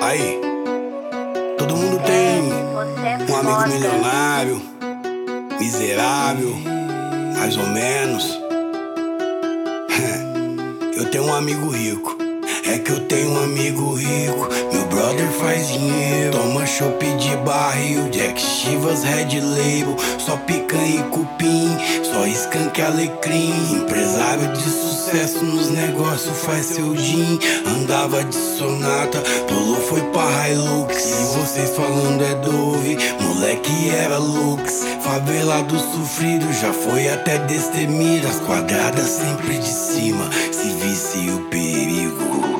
Aí, todo mundo tem um amigo milionário, miserável, mais ou menos. Eu tenho um amigo rico. É que eu tenho um amigo rico. Meu brother faz dinheiro, toma chopp de barril, Jack Chivas, Red Label, só picanha e cupim, só skunk e alecrim. Empresário de sucesso nos negócios, faz seu gin. Andava de Sonata, pulou foi pra Hilux. E vocês falando é Dove, moleque era Lux. Favelado sofrido, já foi até Destemir. As quadradas sempre de cima, se visse o perigo.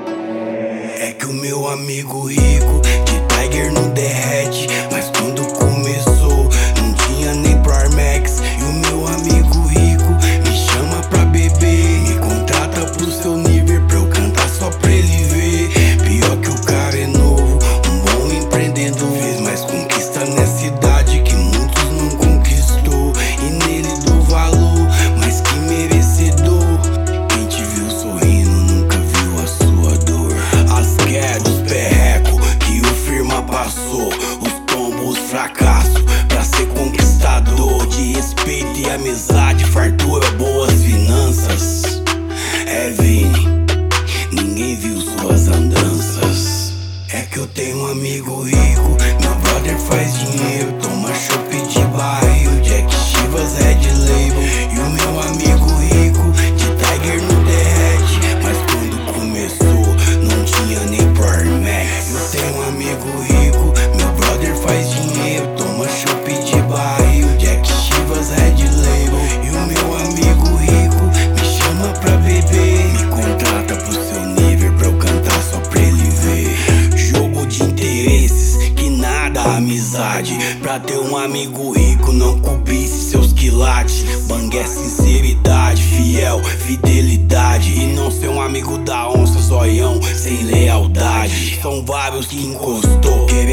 É que o meu amigo rico de Tiger não derrete, mas quando começou não tinha nem pro Armax. E o meu amigo rico me chama pra beber, me contrata pro seu nível pra eu cantar só pra ele ver. Pior que o cara é novo, um bom empreendedor, fez mais conquista nessa idade que muitos não conquistou. E nele dou valor, mas que merecedor. Quem te viu sorrindo nunca viu a sua dor. As quedas, os perrecos que o firma passou, os tombos, os fracassos pra ser conquistador. De respeito e amizade, fartura, boas finanças. É Vini, ninguém viu suas andanças. É que eu tenho um amigo rico, meu brother faz dinheiro, toma chopp de barril, Jack Chivas, Red Label. E o meu amigo rico de Tiger não derrete, mas quando começou não tinha nem pro Armax. Eu tenho um amigo rico, meu brother faz dinheiro, toma chopp de barril, Jack Chivas, Red Label. E o meu amigo rico me chama pra beber, me contrata pro seu nível pra eu cantar só pra ele ver. Jogo de interesses, que nada amizade. Pra ter um amigo rico não cobice seus quilates. Bang é sinceridade, fiel, fidelidade. E não ser um amigo da onça, zoião, sem lealdade. São vários que encostou,